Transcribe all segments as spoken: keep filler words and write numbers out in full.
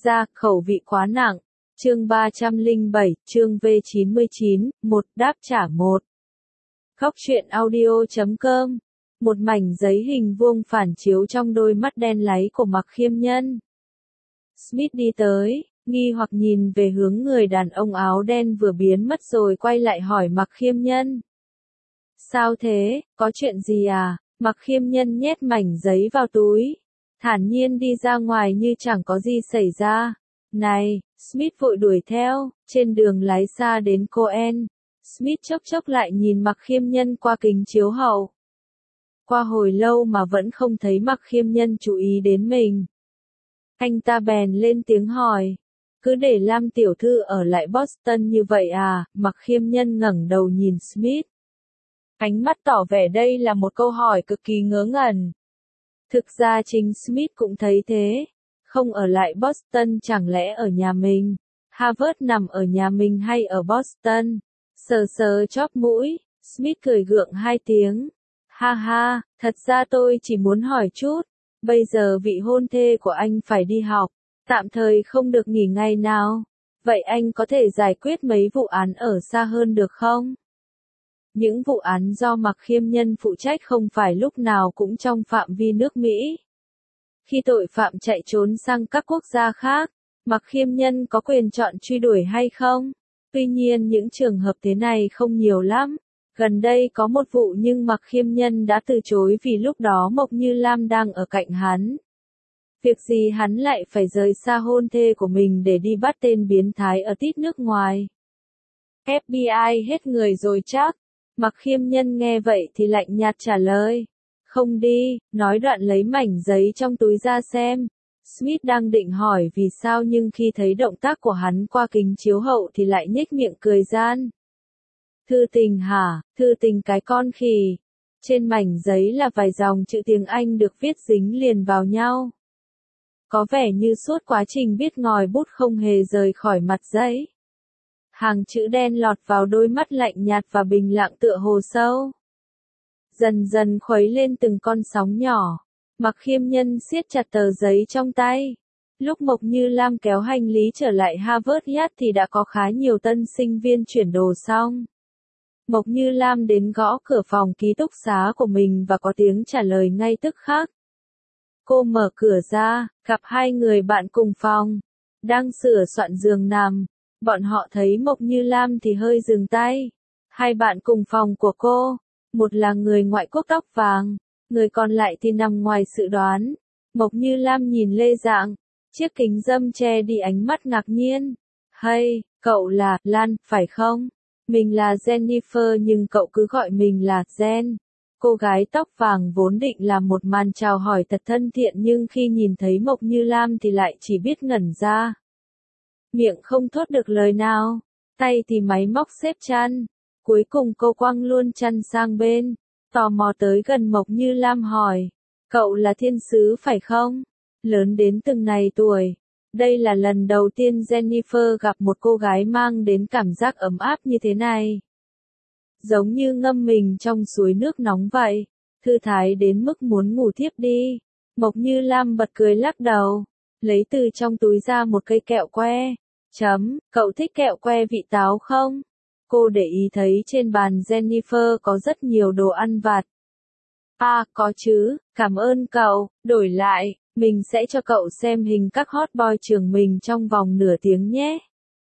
ra, khẩu vị quá nặng. Chương ba trăm lẻ bảy, chương V chín mươi chín, một đáp trả một. Góc truyện audio chấm com. Một mảnh giấy hình vuông phản chiếu trong đôi mắt đen láy của Mạc Khiêm Nhân. Smith đi tới, nghi hoặc nhìn về hướng người đàn ông áo đen vừa biến mất rồi quay lại hỏi Mạc Khiêm Nhân. Sao thế, có chuyện gì à? Mạc Khiêm Nhân nhét mảnh giấy vào túi, thản nhiên đi ra ngoài như chẳng có gì xảy ra. Này, Smith vội đuổi theo, trên đường lái xa đến Coen. Smith chốc chốc lại nhìn Mạc Khiêm Nhân qua kính chiếu hậu. Qua hồi lâu mà vẫn không thấy Mạc Khiêm Nhân chú ý đến mình. Anh ta bèn lên tiếng hỏi, cứ để Lam tiểu thư ở lại Boston như vậy à? Mạc Khiêm Nhân ngẩng đầu nhìn Smith. Ánh mắt tỏ vẻ đây là một câu hỏi cực kỳ ngớ ngẩn. Thực ra chính Smith cũng thấy thế. Không ở lại Boston chẳng lẽ ở nhà mình? Harvard nằm ở nhà mình hay ở Boston? Sờ sờ chóp mũi, Smith cười gượng hai tiếng. Ha ha, thật ra tôi chỉ muốn hỏi chút. Bây giờ vị hôn thê của anh phải đi học, tạm thời không được nghỉ ngày nào. Vậy anh có thể giải quyết mấy vụ án ở xa hơn được không? Những vụ án do Mạc Khiêm Nhân phụ trách không phải lúc nào cũng trong phạm vi nước Mỹ. Khi tội phạm chạy trốn sang các quốc gia khác, Mạc Khiêm Nhân có quyền chọn truy đuổi hay không? Tuy nhiên những trường hợp thế này không nhiều lắm. Gần đây có một vụ nhưng Mạc Khiêm Nhân đã từ chối vì lúc đó Mộc Như Lam đang ở cạnh hắn. Việc gì hắn lại phải rời xa hôn thê của mình để đi bắt tên biến thái ở tít nước ngoài? ép bê i hết người rồi chắc. Mạc Khiêm Nhân nghe vậy thì lạnh nhạt trả lời. Không đi, nói đoạn lấy mảnh giấy trong túi ra xem. Smith đang định hỏi vì sao nhưng khi thấy động tác của hắn qua kính chiếu hậu thì lại nhếch miệng cười gian. Thư tình hả, thư tình cái con khỉ. Trên mảnh giấy là vài dòng chữ tiếng Anh được viết dính liền vào nhau. Có vẻ như suốt quá trình viết ngòi bút không hề rời khỏi mặt giấy. Hàng chữ đen lọt vào đôi mắt lạnh nhạt và bình lặng tựa hồ sâu. Dần dần khuấy lên từng con sóng nhỏ. Mạc Khiêm Nhân siết chặt tờ giấy trong tay. Lúc Mộc Như Lam kéo hành lý trở lại Harvard Yard thì đã có khá nhiều tân sinh viên chuyển đồ xong. Mộc Như Lam đến gõ cửa phòng ký túc xá của mình và có tiếng trả lời ngay tức khắc. Cô mở cửa ra, gặp hai người bạn cùng phòng, đang sửa soạn giường nằm. Bọn họ thấy Mộc Như Lam thì hơi dừng tay. Hai bạn cùng phòng của cô, một là người ngoại quốc tóc vàng, người còn lại thì nằm ngoài dự đoán. Mộc Như Lam nhìn Lê Dạng, chiếc kính râm che đi ánh mắt ngạc nhiên. Hay, cậu là Lan, phải không? Mình là Jennifer nhưng cậu cứ gọi mình là Jen. Cô gái tóc vàng vốn định làm một màn chào hỏi thật thân thiện nhưng khi nhìn thấy Mộc Như Lam thì lại chỉ biết ngẩn ra. Miệng không thốt được lời nào, tay thì máy móc xếp chăn. Cuối cùng cô quăng luôn chăn sang bên, tò mò tới gần Mộc Như Lam hỏi. Cậu là thiên sứ phải không? Lớn đến từng này tuổi. Đây là lần đầu tiên Jennifer gặp một cô gái mang đến cảm giác ấm áp như thế này. Giống như ngâm mình trong suối nước nóng vậy. Thư thái đến mức muốn ngủ thiếp đi. Mộc Như Lam bật cười lắc đầu. Lấy từ trong túi ra một cây kẹo que. Chấm, cậu thích kẹo que vị táo không? Cô để ý thấy trên bàn Jennifer có rất nhiều đồ ăn vặt. À, có chứ, cảm ơn cậu, đổi lại, mình sẽ cho cậu xem hình các hot boy trường mình trong vòng nửa tiếng nhé.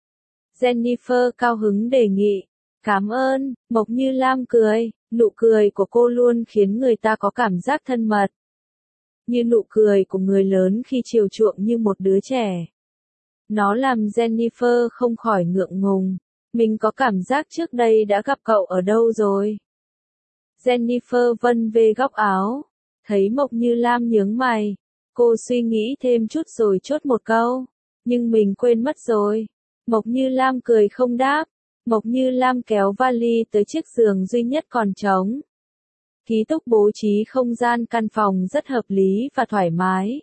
Jennifer cao hứng đề nghị. Cảm ơn, Mộc Như Lam cười, nụ cười của cô luôn khiến người ta có cảm giác thân mật. Như nụ cười của người lớn khi chiều chuộng như một đứa trẻ. Nó làm Jennifer không khỏi ngượng ngùng. Mình có cảm giác trước đây đã gặp cậu ở đâu rồi? Jennifer vân về góc áo. Thấy Mộc Như Lam nhướng mày. Cô suy nghĩ thêm chút rồi chốt một câu. Nhưng mình quên mất rồi. Mộc Như Lam cười không đáp. Mộc Như Lam kéo vali tới chiếc giường duy nhất còn trống. Ký túc bố trí không gian căn phòng rất hợp lý và thoải mái.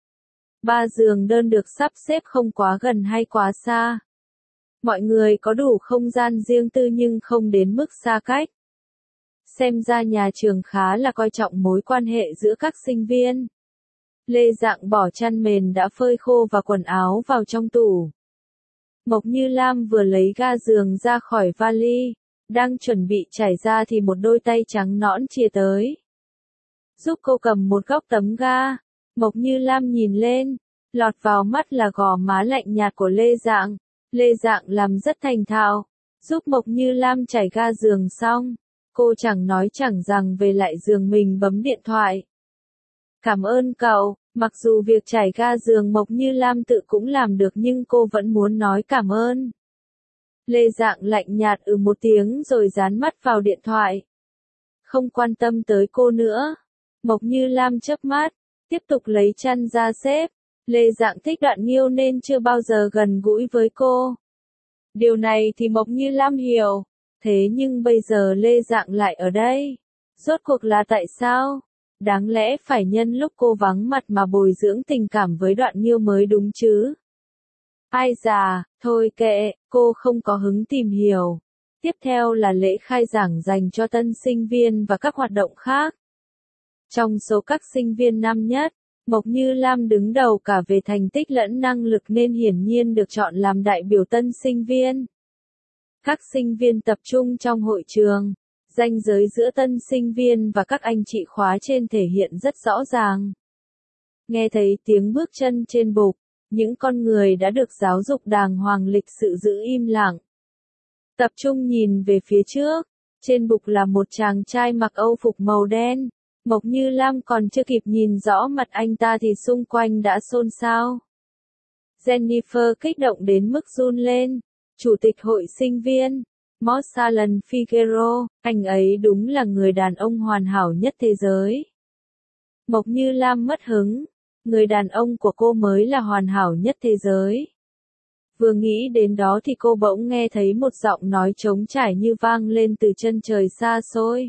Ba giường đơn được sắp xếp không quá gần hay quá xa. Mọi người có đủ không gian riêng tư nhưng không đến mức xa cách. Xem ra nhà trường khá là coi trọng mối quan hệ giữa các sinh viên. Lê Dạng bỏ chăn mền đã phơi khô và quần áo vào trong tủ. Mộc Như Lam vừa lấy ga giường ra khỏi vali, đang chuẩn bị trải ra thì một đôi tay trắng nõn chìa tới. Giúp cô cầm một góc tấm ga. Mộc Như Lam nhìn lên, lọt vào mắt là gò má lạnh nhạt của Lê Dạng. Lê Dạng làm rất thành thạo, giúp Mộc Như Lam trải ga giường xong, cô chẳng nói chẳng rằng về lại giường mình bấm điện thoại. Cảm ơn cậu, mặc dù việc trải ga giường Mộc Như Lam tự cũng làm được nhưng cô vẫn muốn nói cảm ơn. Lê Dạng lạnh nhạt ừ một tiếng rồi dán mắt vào điện thoại. Không quan tâm tới cô nữa. Mộc Như Lam chớp mắt, tiếp tục lấy chăn ra xếp. Lê Dạng thích Đoạn Nghiêu nên chưa bao giờ gần gũi với cô. Điều này thì Mộc Như Lam hiểu. Thế nhưng bây giờ Lê Dạng lại ở đây. Rốt cuộc là tại sao? Đáng lẽ phải nhân lúc cô vắng mặt mà bồi dưỡng tình cảm với Đoạn Nghiêu mới đúng chứ. Ai già, thôi kệ, cô không có hứng tìm hiểu. Tiếp theo là lễ khai giảng dành cho tân sinh viên và các hoạt động khác. Trong số các sinh viên năm nhất, Mộc Như Lam đứng đầu cả về thành tích lẫn năng lực nên hiển nhiên được chọn làm đại biểu tân sinh viên. Các sinh viên tập trung trong hội trường, ranh giới giữa tân sinh viên và các anh chị khóa trên thể hiện rất rõ ràng. Nghe thấy tiếng bước chân trên bục, những con người đã được giáo dục đàng hoàng lịch sự giữ im lặng. Tập trung nhìn về phía trước, trên bục là một chàng trai mặc âu phục màu đen. Mộc Như Lam còn chưa kịp nhìn rõ mặt anh ta thì xung quanh đã xôn xao. Jennifer kích động đến mức run lên. Chủ tịch hội sinh viên, Mosalan Figueroa, anh ấy đúng là người đàn ông hoàn hảo nhất thế giới. Mộc Như Lam mất hứng, người đàn ông của cô mới là hoàn hảo nhất thế giới. Vừa nghĩ đến đó thì cô bỗng nghe thấy một giọng nói trống trải như vang lên từ chân trời xa xôi.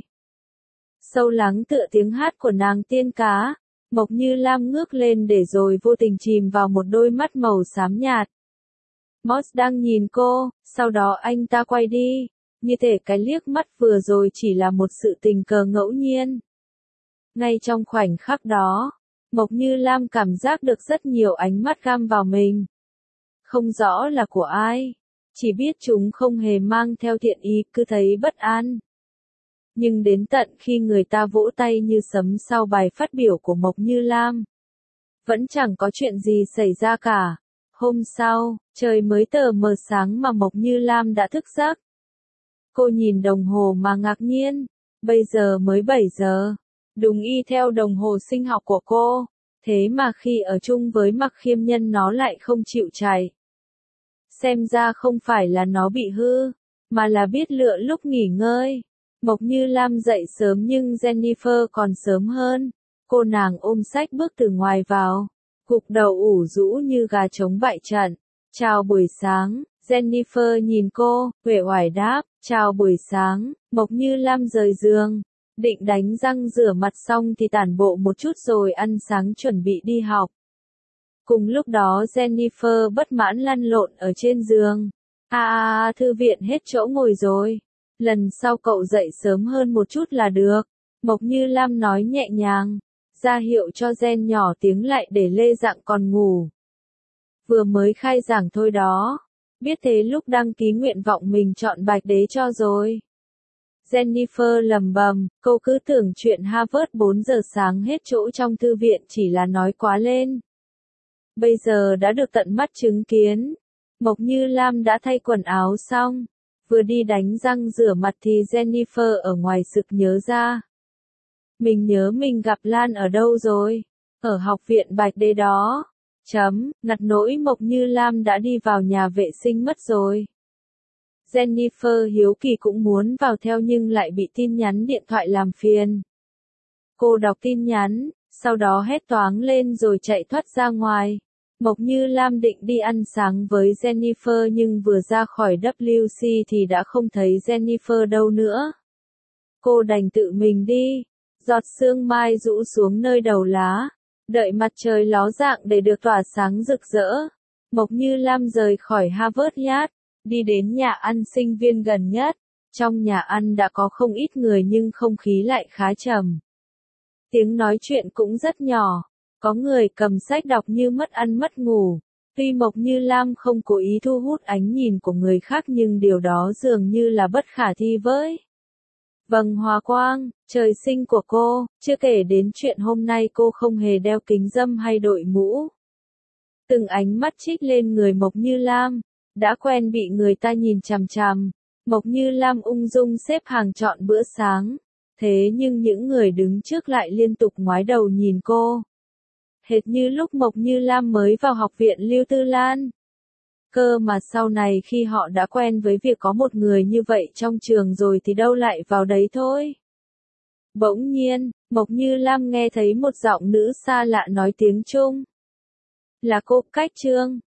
Sâu lắng tựa tiếng hát của nàng tiên cá, Mộc Như Lam ngước lên để rồi vô tình chìm vào một đôi mắt màu xám nhạt. Moss đang nhìn cô, sau đó anh ta quay đi, như thể cái liếc mắt vừa rồi chỉ là một sự tình cờ ngẫu nhiên. Ngay trong khoảnh khắc đó, Mộc Như Lam cảm giác được rất nhiều ánh mắt găm vào mình. Không rõ là của ai, chỉ biết chúng không hề mang theo thiện ý, cứ thấy bất an. Nhưng đến tận khi người ta vỗ tay như sấm sau bài phát biểu của Mộc Như Lam, vẫn chẳng có chuyện gì xảy ra cả. Hôm sau, trời mới tờ mờ sáng mà Mộc Như Lam đã thức giấc. Cô nhìn đồng hồ mà ngạc nhiên, bây giờ mới bảy giờ, đúng y theo đồng hồ sinh học của cô, thế mà khi ở chung với Mặc Khiêm Nhân nó lại không chịu chạy. Xem ra không phải là nó bị hư, mà là biết lựa lúc nghỉ ngơi. Mộc Như Lam dậy sớm nhưng Jennifer còn sớm hơn, cô nàng ôm sách bước từ ngoài vào. Gục đầu ủ rũ như gà trống bại trận. Chào buổi sáng, Jennifer nhìn cô, uể oải đáp, chào buổi sáng. Mộc Như Lam rời giường, định đánh răng rửa mặt xong thì tản bộ một chút rồi ăn sáng chuẩn bị đi học. Cùng lúc đó Jennifer bất mãn lăn lộn ở trên giường. À, à, à thư viện hết chỗ ngồi rồi. Lần sau cậu dậy sớm hơn một chút là được. Mộc Như Lam nói nhẹ nhàng, ra hiệu cho Gen nhỏ tiếng lại để Lê Dạng còn ngủ. Vừa mới khai giảng thôi đó. Biết thế lúc đăng ký nguyện vọng mình chọn Bạch Đế cho rồi. Jennifer lầm bầm, cô cứ tưởng chuyện Harvard bốn giờ sáng hết chỗ trong thư viện chỉ là nói quá lên. Bây giờ đã được tận mắt chứng kiến. Mộc Như Lam đã thay quần áo xong, vừa đi đánh răng rửa mặt thì Jennifer ở ngoài sực nhớ ra. Mình nhớ mình gặp Lan ở đâu rồi? Ở học viện Bạch Đế đó. Chấm, ngặt nỗi Mộc Như Lam đã đi vào nhà vệ sinh mất rồi. Jennifer hiếu kỳ cũng muốn vào theo nhưng lại bị tin nhắn điện thoại làm phiền. Cô đọc tin nhắn, sau đó hét toáng lên rồi chạy thoát ra ngoài. Mộc Như Lam định đi ăn sáng với Jennifer nhưng vừa ra khỏi W C thì đã không thấy Jennifer đâu nữa. Cô đành tự mình đi. Giọt sương mai rũ xuống nơi đầu lá, đợi mặt trời ló dạng để được tỏa sáng rực rỡ. Mộc Như Lam rời khỏi Harvard Yard, đi đến nhà ăn sinh viên gần nhất. Trong nhà ăn đã có không ít người nhưng không khí lại khá trầm. Tiếng nói chuyện cũng rất nhỏ, Có người cầm sách đọc như mất ăn mất ngủ. Tuy Mộc Như Lam không cố ý thu hút ánh nhìn của người khác nhưng điều đó dường như là bất khả thi với. Vầng Hòa Quang, trời sinh của cô, chưa kể đến chuyện hôm nay cô không hề đeo kính râm hay đội mũ. Từng ánh mắt trích lên người Mộc Như Lam, đã quen bị người ta nhìn chằm chằm. Mộc Như Lam ung dung xếp hàng chọn bữa sáng. Thế nhưng những người đứng trước lại liên tục ngoái đầu nhìn cô. Hệt như lúc Mộc Như Lam mới vào học viện Lưu Tư Lan. Cơ mà sau này khi họ đã quen với việc có một người như vậy trong trường rồi thì đâu lại vào đấy thôi. Bỗng nhiên, Mộc Như Lam nghe thấy một giọng nữ xa lạ nói tiếng Trung. Là cô Cách Trương.